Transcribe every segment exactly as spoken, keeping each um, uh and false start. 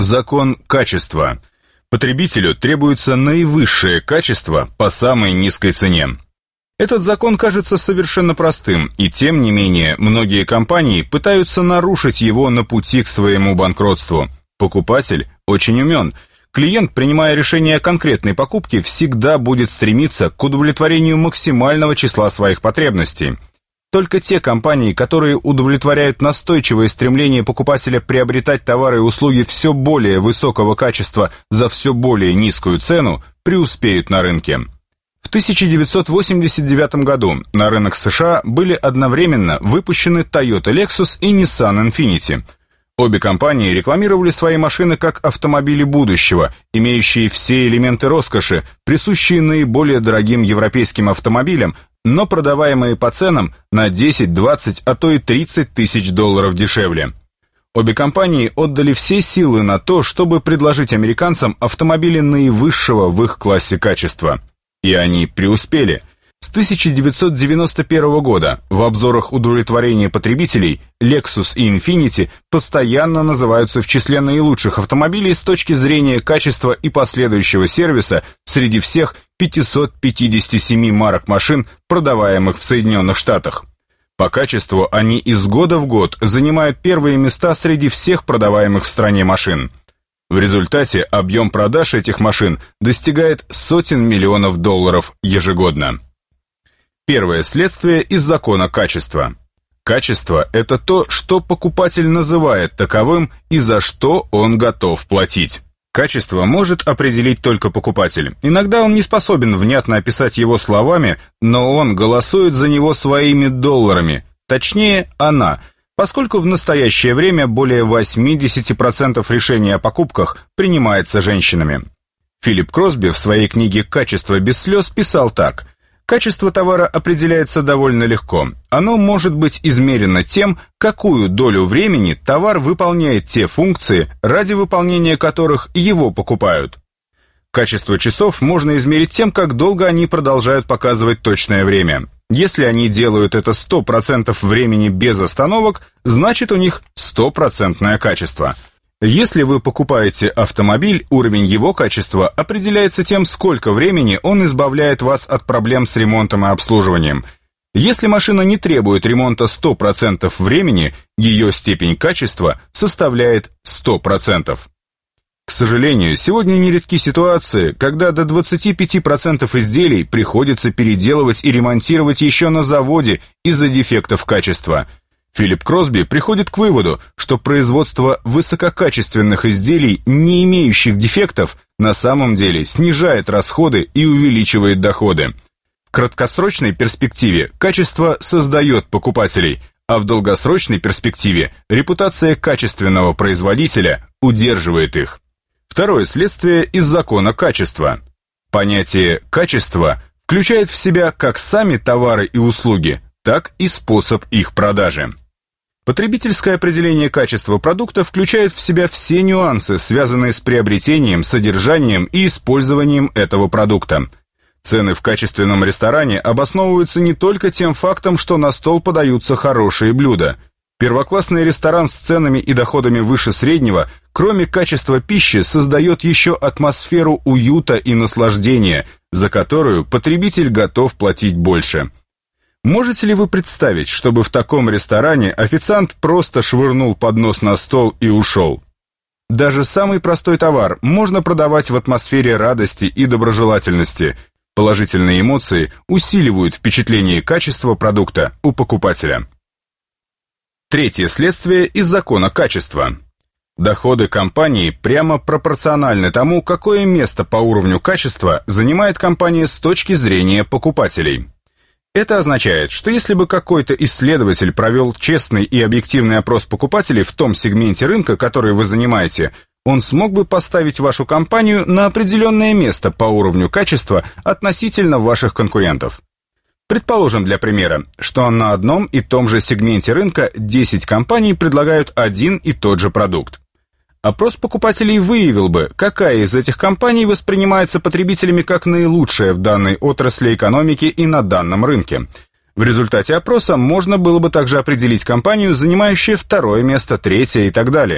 Закон качества. Потребителю требуется наивысшее качество по самой низкой цене. Этот закон кажется совершенно простым, и тем не менее многие компании пытаются нарушить его на пути к своему банкротству. Покупатель очень умен. Клиент, принимая решение о конкретной покупке, всегда будет стремиться к удовлетворению максимального числа своих потребностей. Только те компании, которые удовлетворяют настойчивое стремление покупателя приобретать товары и услуги все более высокого качества за все более низкую цену, преуспеют на рынке. В тысяча девятьсот восемьдесят девятом году на рынок США были одновременно выпущены Toyota Lexus и Nissan Infiniti. Обе компании рекламировали свои машины как автомобили будущего, имеющие все элементы роскоши, присущие наиболее дорогим европейским автомобилям, но продаваемые по ценам на десять, двадцать, а то и тридцать тысяч долларов дешевле. Обе компании отдали все силы на то, чтобы предложить американцам автомобили наивысшего в их классе качества. И они преуспели. С тысяча девятьсот девяносто первого года в обзорах удовлетворения потребителей Lexus и Infiniti постоянно называются в числе наилучших автомобилей с точки зрения качества и последующего сервиса среди всех пятисот пятидесяти семи марок машин, продаваемых в Соединенных Штатах. По качеству они из года в год занимают первые места среди всех продаваемых в стране машин. В результате объем продаж этих машин достигает сотен миллионов долларов ежегодно. Первое следствие из закона качества. Качество – это то, что покупатель называет таковым и за что он готов платить. Качество может определить только покупатель. Иногда он не способен внятно описать его словами, но он голосует за него своими долларами, точнее, она, поскольку в настоящее время более восемьдесят процентов решений о покупках принимается женщинами. Филипп Кросби в своей книге «Качество без слез» писал так: «Качество товара определяется довольно легко. Оно может быть измерено тем, какую долю времени товар выполняет те функции, ради выполнения которых его покупают. Качество часов можно измерить тем, как долго они продолжают показывать точное время. Если они делают это сто процентов времени без остановок, значит у них стопроцентное качество. Если вы покупаете автомобиль, уровень его качества определяется тем, сколько времени он избавляет вас от проблем с ремонтом и обслуживанием. Если машина не требует ремонта сто процентов времени, ее степень качества составляет сто процентов. К сожалению, сегодня нередки ситуации, когда до двадцати пяти процентов изделий приходится переделывать и ремонтировать еще на заводе из-за дефектов качества. Филипп Кросби приходит к выводу, что производство высококачественных изделий, не имеющих дефектов, на самом деле снижает расходы и увеличивает доходы. В краткосрочной перспективе качество создает покупателей, а в долгосрочной перспективе репутация качественного производителя удерживает их. Второе следствие из закона качества. Понятие «качество» включает в себя как сами товары и услуги, так и способ их продажи. Потребительское определение качества продукта включает в себя все нюансы, связанные с приобретением, содержанием и использованием этого продукта. Цены в качественном ресторане обосновываются не только тем фактом, что на стол подаются хорошие блюда. Первоклассный ресторан с ценами и доходами выше среднего, кроме качества пищи, создает еще атмосферу уюта и наслаждения, за которую потребитель готов платить больше. Можете ли вы представить, чтобы в таком ресторане официант просто швырнул поднос на стол и ушел? Даже самый простой товар можно продавать в атмосфере радости и доброжелательности. Положительные эмоции усиливают впечатление качества продукта у покупателя. Третье следствие из закона качества. Доходы компании прямо пропорциональны тому, какое место по уровню качества занимает компания с точки зрения покупателей. Это означает, что если бы какой-то исследователь провел честный и объективный опрос покупателей в том сегменте рынка, который вы занимаете, он смог бы поставить вашу компанию на определенное место по уровню качества относительно ваших конкурентов. Предположим для примера, что на одном и том же сегменте рынка десять компаний предлагают один и тот же продукт. Опрос покупателей выявил бы, какая из этих компаний воспринимается потребителями как наилучшая в данной отрасли экономики и на данном рынке. В результате опроса можно было бы также определить компанию, занимающую второе место, третье и так далее.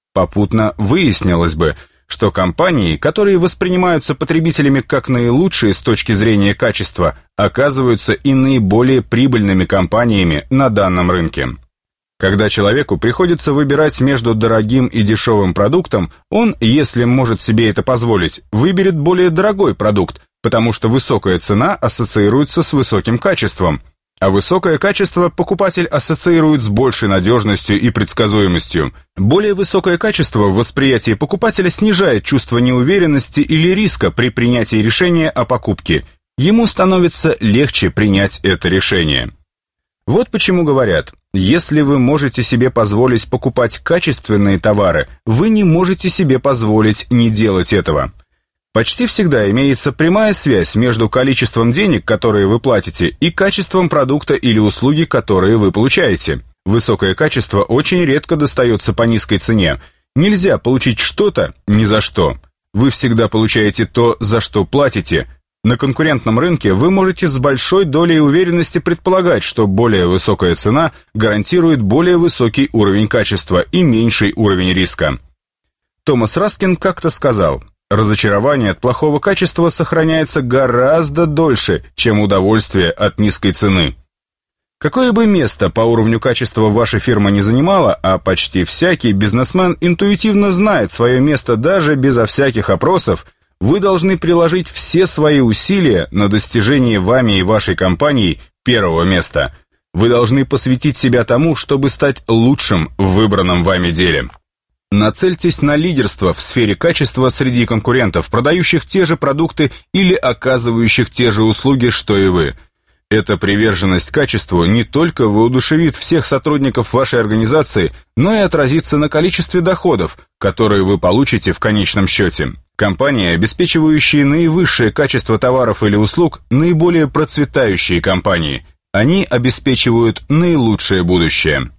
Попутно выяснилось бы, что компании, которые воспринимаются потребителями как наилучшие с точки зрения качества, оказываются и наиболее прибыльными компаниями на данном рынке. Когда человеку приходится выбирать между дорогим и дешевым продуктом, он, если может себе это позволить, выберет более дорогой продукт, потому что высокая цена ассоциируется с высоким качеством, а высокое качество покупатель ассоциирует с большей надежностью и предсказуемостью. Более высокое качество в восприятии покупателя снижает чувство неуверенности или риска при принятии решения о покупке. Ему становится легче принять это решение. Вот почему говорят, если вы можете себе позволить покупать качественные товары, вы не можете себе позволить не делать этого. Почти всегда имеется прямая связь между количеством денег, которые вы платите, и качеством продукта или услуги, которые вы получаете. Высокое качество очень редко достается по низкой цене. Нельзя получить что-то ни за что. Вы всегда получаете то, за что платите. На конкурентном рынке вы можете с большой долей уверенности предполагать, что более высокая цена гарантирует более высокий уровень качества и меньший уровень риска. Томас Раскин как-то сказал: разочарование от плохого качества сохраняется гораздо дольше, чем удовольствие от низкой цены. Какое бы место по уровню качества ваша фирма не занимала, а почти всякий бизнесмен интуитивно знает свое место даже безо всяких опросов, вы должны приложить все свои усилия на достижение вами и вашей компанией первого места. Вы должны посвятить себя тому, чтобы стать лучшим в выбранном вами деле. Нацельтесь на лидерство в сфере качества среди конкурентов, продающих те же продукты или оказывающих те же услуги, что и вы. Эта приверженность качеству не только воодушевит всех сотрудников вашей организации, но и отразится на количестве доходов, которые вы получите в конечном счете. Компании, обеспечивающие наивысшее качество товаров или услуг, наиболее процветающие компании. Они обеспечивают наилучшее будущее.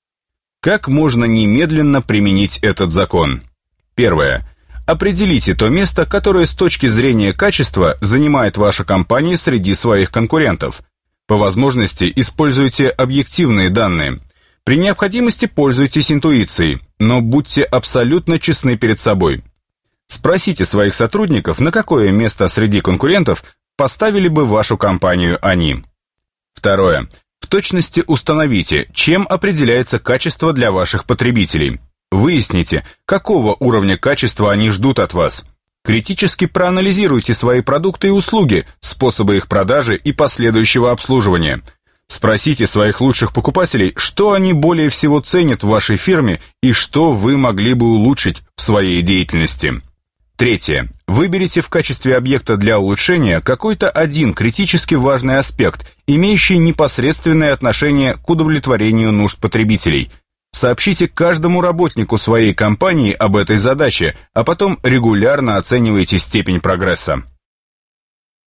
Как можно немедленно применить этот закон? Первое. Определите то место, которое с точки зрения качества занимает ваша компания среди своих конкурентов. По возможности используйте объективные данные. При необходимости пользуйтесь интуицией, но будьте абсолютно честны перед собой. Спросите своих сотрудников, на какое место среди конкурентов поставили бы вашу компанию они. Второе. В точности установите, чем определяется качество для ваших потребителей. Выясните, какого уровня качества они ждут от вас. Критически проанализируйте свои продукты и услуги, способы их продажи и последующего обслуживания. Спросите своих лучших покупателей, что они более всего ценят в вашей фирме и что вы могли бы улучшить в своей деятельности. Третье. Выберите в качестве объекта для улучшения какой-то один критически важный аспект, имеющий непосредственное отношение к удовлетворению нужд потребителей. Сообщите каждому работнику своей компании об этой задаче, а потом регулярно оценивайте степень прогресса.